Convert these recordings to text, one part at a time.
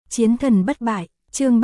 Chiến thần bất bại, chương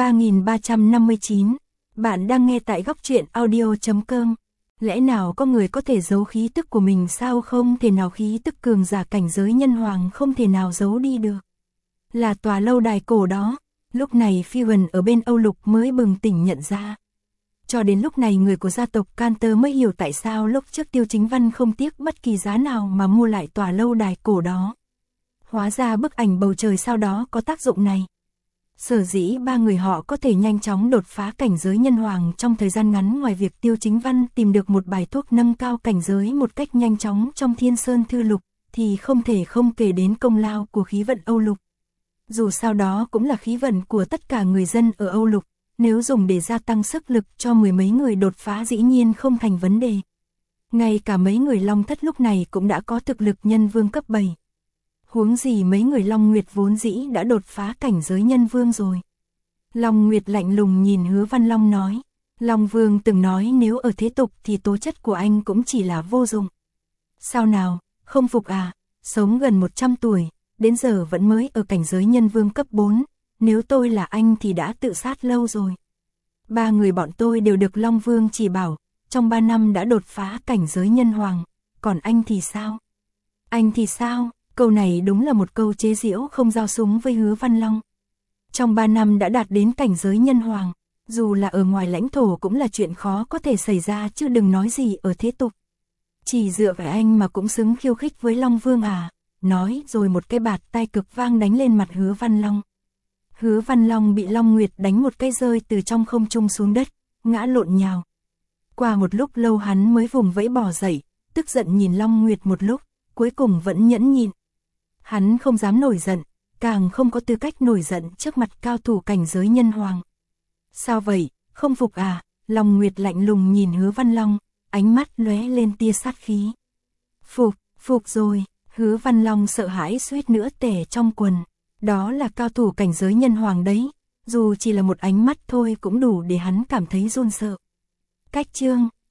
3359. Bạn đang nghe tại góc truyện audio.com. Lẽ nào có người có thể giấu khí tức của mình sao? Không thể nào, khí tức cường giả cảnh giới nhân hoàng không thể nào giấu đi được. Là tòa lâu đài cổ đó. Lúc này Phi Huân ở bên Âu Lục mới bừng tỉnh nhận ra. Cho đến lúc này người của gia tộc Canter mới hiểu tại sao lúc trước Tiêu Chính Văn không tiếc bất kỳ giá nào mà mua lại tòa lâu đài cổ đó. Hóa ra bức ảnh bầu trời sau đó có tác dụng này. Sở dĩ ba người họ có thể nhanh chóng đột phá cảnh giới nhân hoàng trong thời gian ngắn, ngoài việc Tiêu Chính Văn tìm được một bài thuốc nâng cao cảnh giới một cách nhanh chóng trong Thiên Sơn Thư Lục, thì không thể không kể đến công lao của khí vận Âu Lục. Dù sao đó cũng là khí vận của tất cả người dân ở Âu Lục, nếu dùng để gia tăng sức lực cho mười mấy người đột phá dĩ nhiên không thành vấn đề. Ngay cả mấy người Long Thất lúc này cũng đã có thực lực nhân vương cấp 7. Huống gì mấy người Long Nguyệt vốn dĩ đã đột phá cảnh giới nhân vương rồi. Long Nguyệt lạnh lùng nhìn Hứa Văn Long nói. Long Vương từng nói nếu ở thế tục thì tố chất của anh cũng chỉ là vô dụng. Sao nào, không phục à, sống gần 100 tuổi, đến giờ vẫn mới ở cảnh giới nhân vương cấp 4, nếu tôi là anh thì đã tự sát lâu rồi. Ba người bọn tôi đều được Long Vương chỉ bảo, trong 3 năm đã đột phá cảnh giới nhân hoàng, còn anh thì sao? Anh thì sao? Câu này đúng là một câu chế giễu không giao súng với Hứa Văn Long. Trong 3 năm đã đạt đến cảnh giới nhân hoàng, dù là ở ngoài lãnh thổ cũng là chuyện khó có thể xảy ra chứ đừng nói gì ở thế tục. Chỉ dựa vào anh mà cũng xứng khiêu khích với Long Vương à? Nói rồi một cái bạt tai cực vang đánh lên mặt Hứa Văn Long. Hứa Văn Long bị Long Nguyệt đánh một cái rơi từ trong không trung xuống đất, ngã lộn nhào. Qua một lúc lâu hắn mới vùng vẫy bò dậy, tức giận nhìn Long Nguyệt một lúc, cuối cùng vẫn nhẫn nhịn. Hắn không dám nổi giận, càng không có tư cách nổi giận trước mặt cao thủ cảnh giới nhân hoàng. Sao vậy, không phục à? Long Nguyệt lạnh lùng nhìn Hứa Văn Long, ánh mắt lóe lên tia sát khí. Phục rồi. Hứa Văn Long sợ hãi suýt nữa tè trong quần. Đó là cao thủ cảnh giới nhân hoàng đấy, dù chỉ là một ánh mắt thôi cũng đủ để hắn cảm thấy run sợ. Cách chương